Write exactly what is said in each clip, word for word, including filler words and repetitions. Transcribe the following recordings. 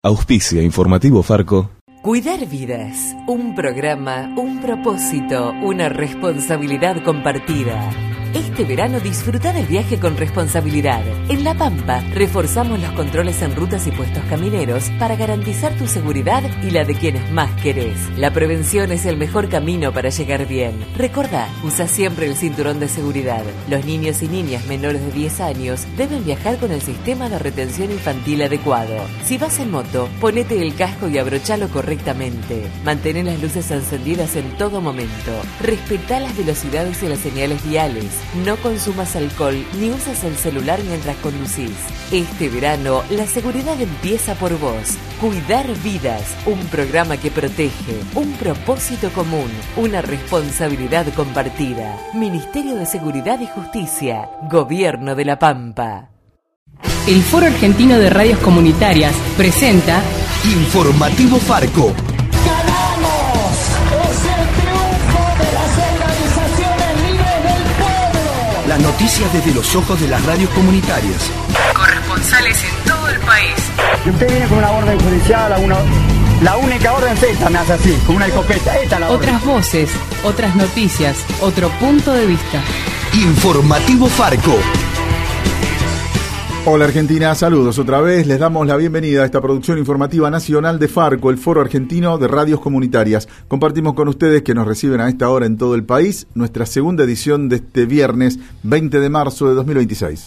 Auspicia Informativo Farco. Cuidar vidas, un programa, un propósito, una responsabilidad compartida. Este verano disfruta del viaje con responsabilidad. En La Pampa, reforzamos los controles en rutas y puestos camineros para garantizar tu seguridad y la de quienes más querés. La prevención es el mejor camino para llegar bien. Recordá, usa siempre el cinturón de seguridad. Los niños y niñas menores de diez años deben viajar con el sistema de retención infantil adecuado. Si vas en moto, ponete el casco y abrochalo correctamente. Mantén las luces encendidas en todo momento. Respetá las velocidades y las señales viales. No consumas alcohol ni uses el celular mientras conducís. Este verano, la seguridad empieza por vos. Cuidar vidas, un programa que protege, un propósito común, una responsabilidad compartida. Ministerio de Seguridad y Justicia, Gobierno de La Pampa. El Foro Argentino de Radios Comunitarias presenta Informativo Farco. Las noticias desde los ojos de las radios comunitarias. Corresponsales en todo el país. Y usted viene con una orden judicial, a una, la única orden es esta, me hace así, con una escopeta. Esta es la orden. Otras voces, otras noticias, otro punto de vista. Informativo Farco. Hola Argentina, saludos otra vez. Les damos la bienvenida a esta producción informativa nacional de Farco, el Foro Argentino de Radios Comunitarias. Compartimos con ustedes que nos reciben a esta hora en todo el país nuestra segunda edición de este viernes veinte de marzo de dos mil veintiséis.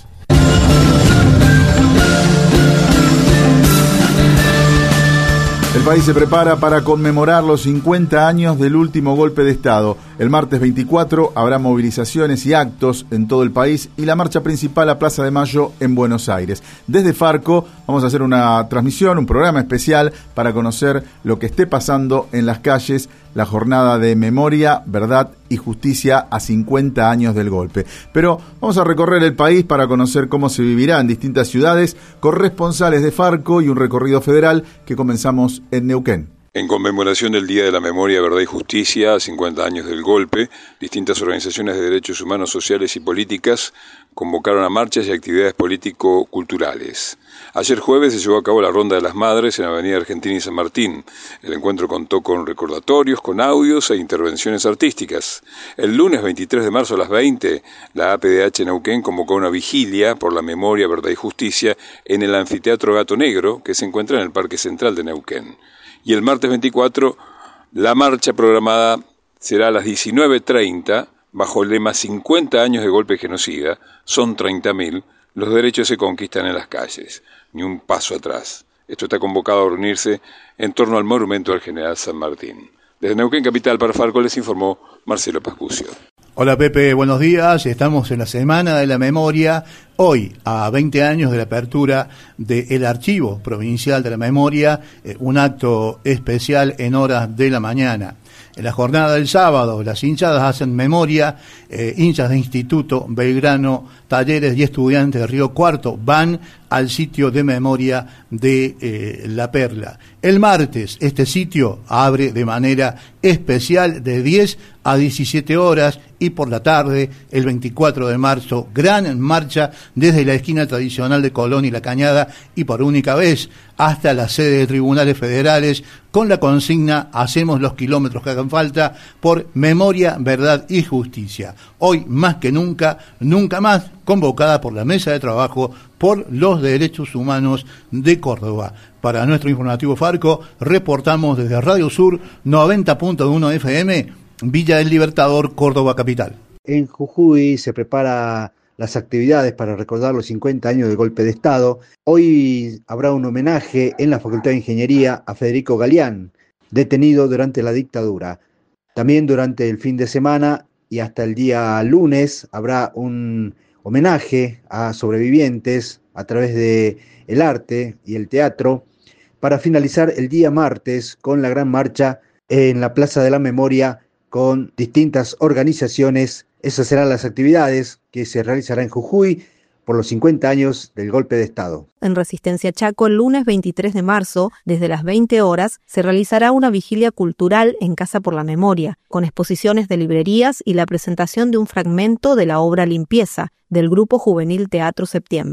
El país se prepara para conmemorar los cincuenta años del último golpe de Estado. El martes veinticuatro habrá movilizaciones y actos en todo el país y la marcha principal a Plaza de Mayo en Buenos Aires. Desde Farco vamos a hacer una transmisión, un programa especial para conocer lo que esté pasando en las calles, la jornada de memoria, verdad y justicia a cincuenta años del golpe. Pero vamos a recorrer el país para conocer cómo se vivirá en distintas ciudades, corresponsales de Farco y un recorrido federal que comenzamos en Neuquén. En conmemoración del Día de la Memoria, Verdad y Justicia, a cincuenta años del golpe, distintas organizaciones de derechos humanos, sociales y políticas convocaron a marchas y actividades político-culturales. Ayer jueves se llevó a cabo la Ronda de las Madres en Avenida Argentina y San Martín. El encuentro contó con recordatorios, con audios e intervenciones artísticas. El lunes veintitrés de marzo a las veinte, la A P D H Neuquén convocó una vigilia por la memoria, verdad y justicia en el Anfiteatro Gato Negro, que se encuentra en el Parque Central de Neuquén. Y el martes veinticuatro, la marcha programada será a las diecinueve treinta, bajo el lema cincuenta años de golpe genocida, son treinta mil, los derechos se conquistan en las calles, ni un paso atrás. Esto está convocado a reunirse en torno al monumento al general San Martín. Desde Neuquén Capital para Farco les informó Marcelo Pascucio. Hola Pepe, buenos días. Estamos en la Semana de la Memoria, hoy a veinte años de la apertura del Archivo Provincial de la Memoria, eh, un acto especial en horas de la mañana. En la jornada del sábado, las hinchadas hacen memoria, eh, hinchas de Instituto, Belgrano, Talleres y estudiantes de Río Cuarto van al sitio de memoria de eh, La Perla. El martes, este sitio abre de manera especial de diez a diecisiete horas y por la tarde, el veinticuatro de marzo, gran marcha desde la esquina tradicional de Colón y La Cañada y por única vez hasta la sede de tribunales federales con la consigna hacemos los kilómetros que hagan falta por memoria, verdad y justicia. Hoy más que nunca, nunca más, convocada por la Mesa de Trabajo por los Derechos Humanos de Córdoba. Para nuestro informativo Farco, reportamos desde Radio Sur noventa punto uno F M, Villa del Libertador, Córdoba capital. En Jujuy se prepara las actividades para recordar los cincuenta años del golpe de Estado. Hoy habrá un homenaje en la Facultad de Ingeniería a Federico Galeán, detenido durante la dictadura. También durante el fin de semana y hasta el día lunes habrá un homenaje a sobrevivientes a través de el arte y el teatro, para finalizar el día martes con la gran marcha en la Plaza de la Memoria con distintas organizaciones. Esas serán las actividades que se realizarán en Jujuy por los cincuenta años del golpe de Estado. En Resistencia Chaco, el lunes veintitrés de marzo, desde las veinte horas, se realizará una vigilia cultural en Casa por la Memoria, con exposiciones de librerías y la presentación de un fragmento de la obra Limpieza, del Grupo Juvenil Teatro Septiembre.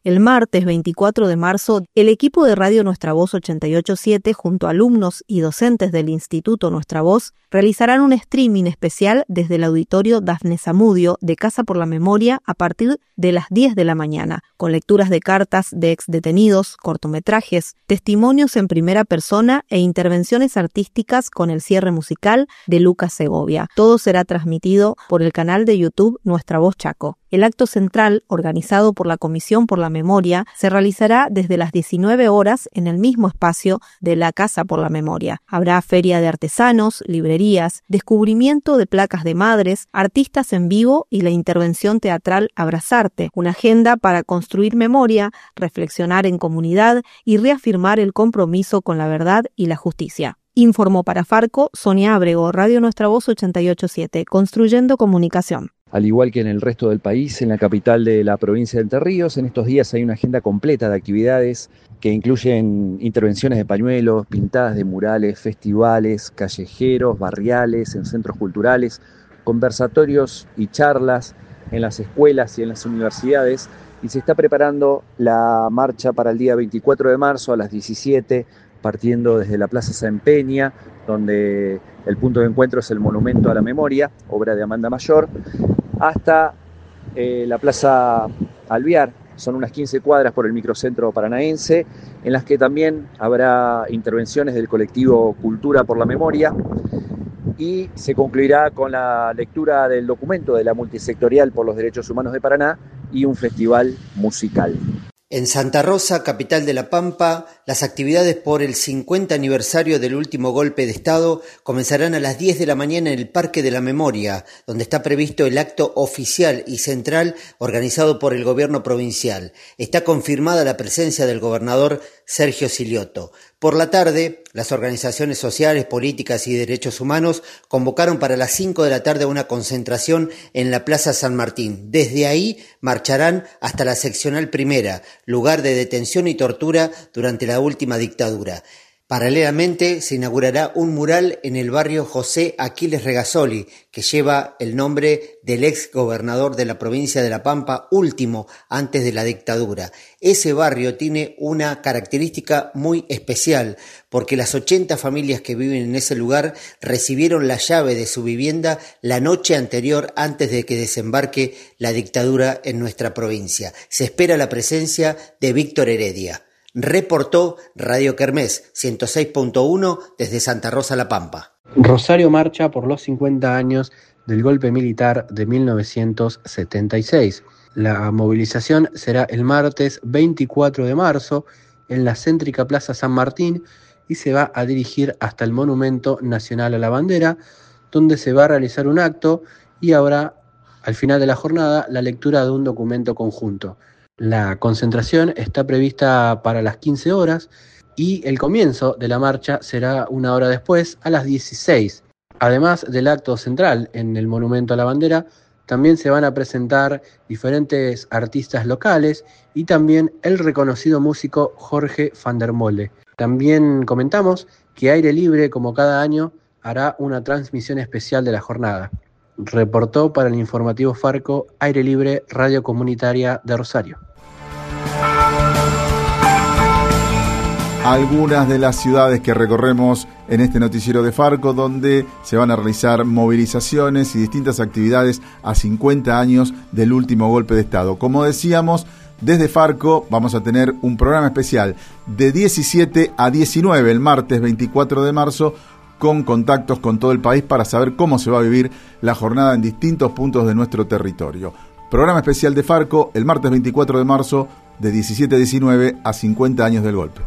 El martes veinticuatro de marzo, el equipo de Radio Nuestra Voz ochenta y ocho punto siete, junto a alumnos y docentes del Instituto Nuestra Voz, realizarán un streaming especial desde el auditorio Dafne Zamudio de Casa por la Memoria a partir de las diez de la mañana, con lecturas de cartas de exdetenidos, cortometrajes, testimonios en primera persona e intervenciones artísticas con el cierre musical de Lucas Segovia. Todo será transmitido por el canal de YouTube Nuestra Voz Chaco. El acto central, organizado por la Comisión por la Memoria, se realizará desde las diecinueve horas en el mismo espacio de la Casa por la Memoria. Habrá feria de artesanos, librerías, descubrimiento de placas de madres, artistas en vivo y la intervención teatral Abrazarte, una agenda para construir memoria, reflexionar en comunidad y reafirmar el compromiso con la verdad y la justicia. Informó para Farco Sonia Ábrego, Radio Nuestra Voz ochenta y ocho punto siete, Construyendo Comunicación. Al igual que en el resto del país, en la capital de la provincia de Entre Ríos, en estos días hay una agenda completa de actividades que incluyen intervenciones de pañuelos, pintadas de murales, festivales, callejeros, barriales, en centros culturales, conversatorios y charlas en las escuelas y en las universidades. Y se está preparando la marcha para el día veinticuatro de marzo a las diecisiete, partiendo desde la Plaza San Peña, donde el punto de encuentro es el Monumento a la Memoria, obra de Amanda Mayor, hasta eh, la Plaza Alvear. Son unas quince cuadras por el microcentro paranaense, en las que también habrá intervenciones del colectivo Cultura por la Memoria, y se concluirá con la lectura del documento de la Multisectorial por los Derechos Humanos de Paraná y un festival musical. En Santa Rosa, capital de La Pampa, las actividades por el cincuenta aniversario del último golpe de Estado comenzarán a las diez de la mañana en el Parque de la Memoria, donde está previsto el acto oficial y central organizado por el gobierno provincial. Está confirmada la presencia del gobernador Sergio Silioto. Por la tarde, las organizaciones sociales, políticas y derechos humanos convocaron para las cinco de la tarde una concentración en la Plaza San Martín. Desde ahí marcharán hasta la seccional primera, lugar de detención y tortura durante la última dictadura. Paralelamente, se inaugurará un mural en el barrio José Aquiles Regazzoli, que lleva el nombre del ex gobernador de la provincia de La Pampa, último antes de la dictadura. Ese barrio tiene una característica muy especial, porque las ochenta familias que viven en ese lugar recibieron la llave de su vivienda la noche anterior antes de que desembarque la dictadura en nuestra provincia. Se espera la presencia de Víctor Heredia. Reportó Radio Kermés ciento seis punto uno desde Santa Rosa, La Pampa. Rosario marcha por los cincuenta años del golpe militar de mil novecientos setenta y seis. La movilización será el martes veinticuatro de marzo en la céntrica Plaza San Martín y se va a dirigir hasta el Monumento Nacional a la Bandera, donde se va a realizar un acto y habrá, al final de la jornada, la lectura de un documento conjunto. La concentración está prevista para las quince horas y el comienzo de la marcha será una hora después, a las dieciséis. Además del acto central en el Monumento a la Bandera, también se van a presentar diferentes artistas locales y también el reconocido músico Jorge van der Molle. También comentamos que Aire Libre, como cada año, hará una transmisión especial de la jornada. Reportó para el informativo Farco, Aire Libre, Radio Comunitaria de Rosario. Algunas de las ciudades que recorremos en este noticiero de Farco, donde se van a realizar movilizaciones y distintas actividades a cincuenta años del último golpe de Estado. Como decíamos, desde Farco vamos a tener un programa especial de diecisiete a diecinueve el martes veinticuatro de marzo, con contactos con todo el país para saber cómo se va a vivir la jornada en distintos puntos de nuestro territorio. Programa especial de Farco el martes veinticuatro de marzo de diecisiete a diecinueve a cincuenta años del golpe.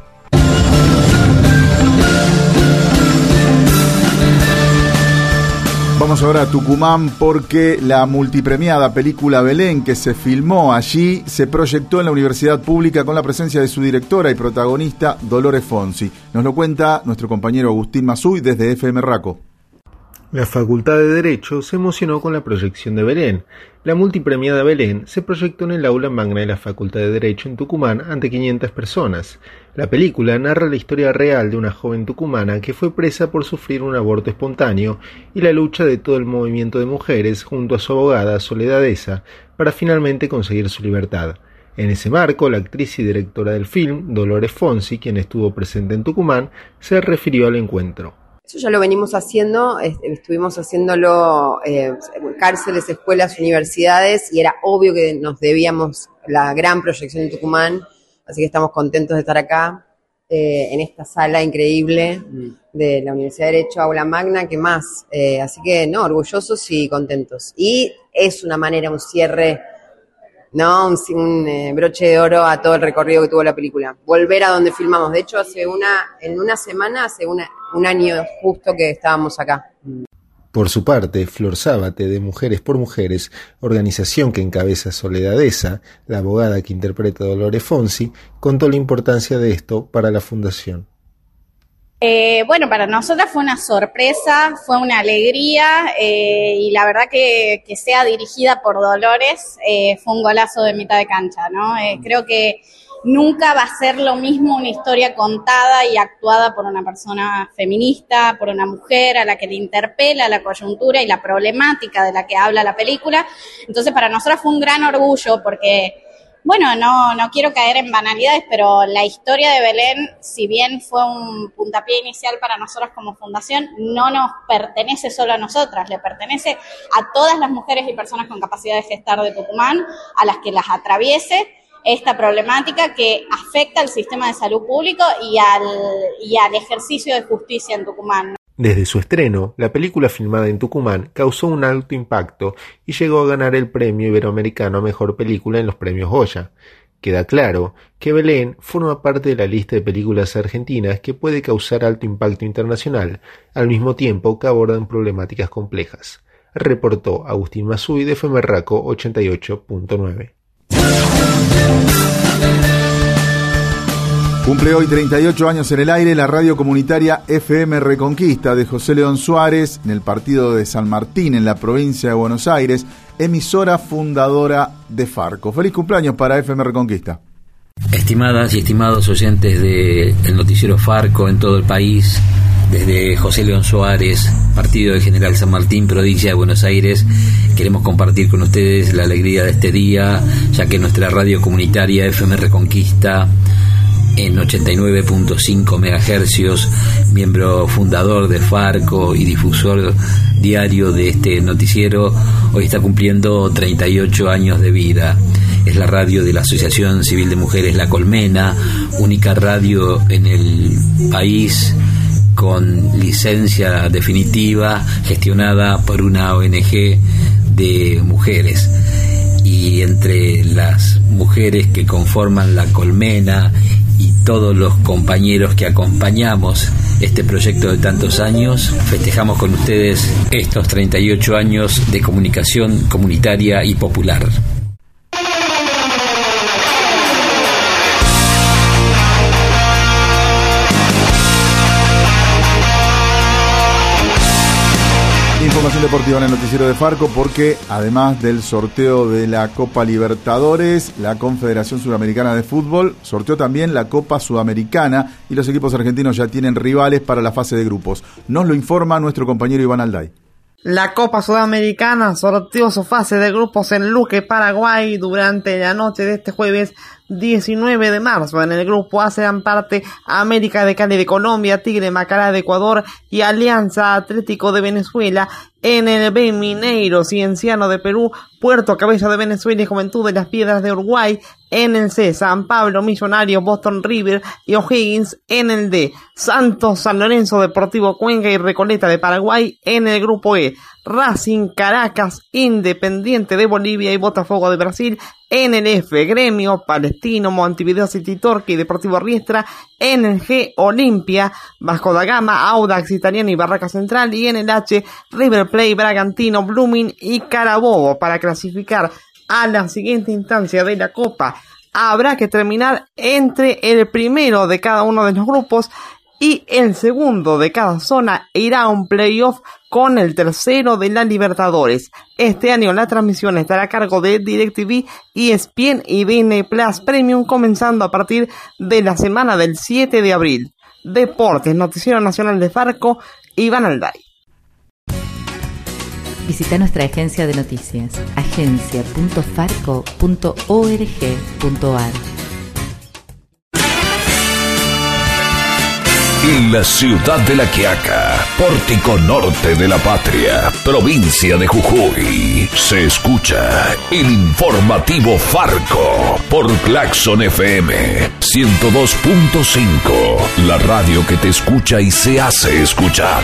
Vamos ahora a Tucumán porque la multipremiada película Belén, que se filmó allí, se proyectó en la Universidad Pública con la presencia de su directora y protagonista Dolores Fonsi. Nos lo cuenta nuestro compañero Agustín Masuy desde F M Raco. La Facultad de Derecho se emocionó con la proyección de Belén. La multipremiada Belén se proyectó en el aula magna de la Facultad de Derecho en Tucumán ante quinientas personas. La película narra la historia real de una joven tucumana que fue presa por sufrir un aborto espontáneo y la lucha de todo el movimiento de mujeres junto a su abogada Soledad Esa para finalmente conseguir su libertad. En ese marco, la actriz y directora del film, Dolores Fonsi, quien estuvo presente en Tucumán, se refirió al encuentro. Eso ya lo venimos haciendo, estuvimos haciéndolo en eh, cárceles, escuelas, universidades, y era obvio que nos debíamos la gran proyección en Tucumán, así que estamos contentos de estar acá, eh, en esta sala increíble de la Universidad de Derecho Aula Magna, ¿qué más? Eh, así que, no, orgullosos y contentos. Y es una manera, un cierre, ¿no? Un, un eh, broche de oro a todo el recorrido que tuvo la película. Volver a donde filmamos. De hecho, hace una, en una semana, hace una, un año justo que estábamos acá. Por su parte, Flor Zábate, de Mujeres por Mujeres, organización que encabeza Soledad Esa, la abogada que interpreta a Dolores Fonsi, contó la importancia de esto para la fundación. Eh, bueno, para nosotras fue una sorpresa, fue una alegría eh, y la verdad que, que sea dirigida por Dolores eh, fue un golazo de mitad de cancha, ¿no? Eh, creo que nunca va a ser lo mismo una historia contada y actuada por una persona feminista, por una mujer a la que le interpela la coyuntura y la problemática de la que habla la película. Entonces para nosotras fue un gran orgullo porque... Bueno, no, no quiero caer en banalidades, pero la historia de Belén, si bien fue un puntapié inicial para nosotras como fundación, no nos pertenece solo a nosotras, le pertenece a todas las mujeres y personas con capacidad de gestar de Tucumán, a las que las atraviese esta problemática que afecta al sistema de salud público y al, y al ejercicio de justicia en Tucumán. Desde su estreno, la película filmada en Tucumán causó un alto impacto y llegó a ganar el premio iberoamericano a Mejor Película en los premios Goya. Queda claro que Belén forma parte de la lista de películas argentinas que puede causar alto impacto internacional, al mismo tiempo que abordan problemáticas complejas. Reportó Agustín Mazzuy de F M Raco ochenta y ocho punto nueve. Cumple hoy treinta y ocho años en el aire la radio comunitaria F M Reconquista de José León Suárez en el partido de San Martín en la provincia de Buenos Aires, emisora fundadora de Farco. Feliz cumpleaños para F M Reconquista. Estimadas y estimados oyentes del noticiero Farco en todo el país, desde José León Suárez, partido de General San Martín, provincia de Buenos Aires, queremos compartir con ustedes la alegría de este día, ya que nuestra radio comunitaria F M Reconquista en ochenta y nueve punto cinco megahercios, miembro fundador de Farco y difusor diario de este noticiero, hoy está cumpliendo treinta y ocho años de vida. Es la radio de la Asociación Civil de Mujeres La Colmena, única radio en el país con licencia definitiva, gestionada por una O N G de mujeres. Y entre las mujeres que conforman La Colmena y todos los compañeros que acompañamos este proyecto de tantos años, festejamos con ustedes estos treinta y ocho años de comunicación comunitaria y popular. Información deportiva en el noticiero de Farco, porque además del sorteo de la Copa Libertadores, la Confederación Sudamericana de Fútbol sorteó también la Copa Sudamericana y los equipos argentinos ya tienen rivales para la fase de grupos. Nos lo informa nuestro compañero Iván Alday. La Copa Sudamericana sorteó su fase de grupos en Luque, Paraguay, durante la noche de este jueves diecinueve de marzo. En el grupo A se dan parte América de Cali de Colombia, Tigre Macará de Ecuador y Alianza Atlético de Venezuela. En el B, Mineiro, Cienciano de Perú, Puerto Cabello de Venezuela y Juventud de las Piedras de Uruguay. En el C, San Pablo, Millonarios, Boston River y O'Higgins. En el D, Santos, San Lorenzo, Deportivo Cuenca y Recoleta de Paraguay. En el grupo E, Racing, Caracas, Independiente de Bolivia y Botafogo de Brasil. En el F, Gremio, Palestino, Montevideo City Torque y Deportivo Riestra. En el G, Olimpia, Vasco da Gama, Audax Italiano y Barraca Central. Y en el H, River Plate, Bragantino, Blooming y Carabobo. Para clasificar a la siguiente instancia de la Copa, habrá que terminar entre el primero de cada uno de los grupos y el segundo de cada zona irá a un playoff con el tercero de la Libertadores. Este año la transmisión estará a cargo de DirecTV, E S P N y Disney Plus Premium, comenzando a partir de la semana del siete de abril. Deportes, Noticiero Nacional de Farco, Iván Alday. Visita nuestra agencia de noticias, agencia punto farco punto org punto ar. En la ciudad de La Quiaca, pórtico norte de la patria, provincia de Jujuy, se escucha el informativo Farco por Claxon F M ciento dos punto cinco, la radio que te escucha y se hace escuchar.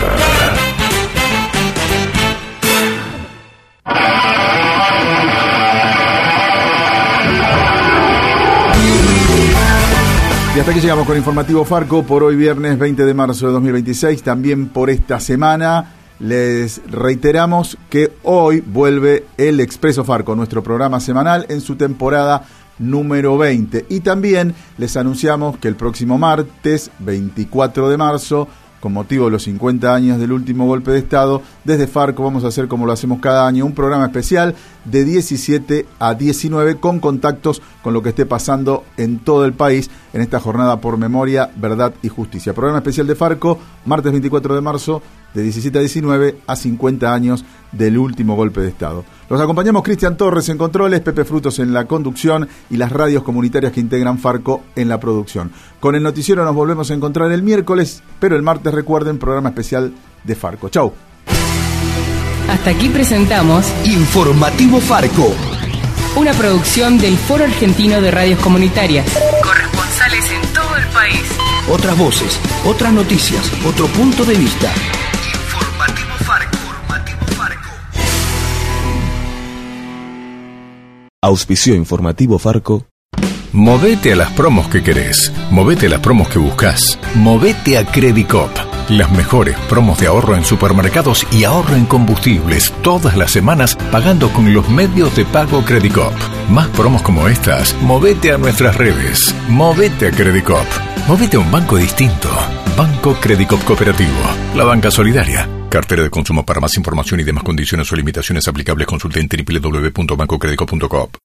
Y hasta aquí llegamos con Informativo Farco por hoy viernes veinte de marzo de dos mil veintiséis, también por esta semana. Les reiteramos que hoy vuelve el Expreso Farco, nuestro programa semanal en su temporada número veinte. Y también les anunciamos que el próximo martes veinticuatro de marzo, con motivo de los cincuenta años del último golpe de Estado, desde Farco vamos a hacer, como lo hacemos cada año, un programa especial de diecisiete a diecinueve con contactos con lo que esté pasando en todo el país en esta jornada por memoria, verdad y justicia. Programa especial de Farco, martes veinticuatro de marzo, de diecisiete a diecinueve, a cincuenta años del último golpe de Estado. Los acompañamos Cristian Torres en controles, Pepe Frutos en la conducción y las radios comunitarias que integran Farco en la producción. Con el noticiero nos volvemos a encontrar el miércoles, pero el martes, recuerden, programa especial de Farco. Chau. Hasta aquí presentamos Informativo Farco, una producción del Foro Argentino de Radios Comunitarias. Corresponsales en todo el país. otras voces, otras noticias, otro punto de vista. Informativo Farco. Auspició Informativo Farco. Movete a las promos que querés. Movete a las promos que buscas. Movete a Credicop. Las mejores promos de ahorro en supermercados y ahorro en combustibles todas las semanas pagando con los medios de pago Credicop. Más promos como estas, movete a nuestras redes. Movete a Credicop. Movete a un banco distinto. Banco Credicop Cooperativo. La banca solidaria. Cartera de consumo. Para más información y demás condiciones o limitaciones aplicables consulte en doble u doble u doble u punto banco credicop punto coop.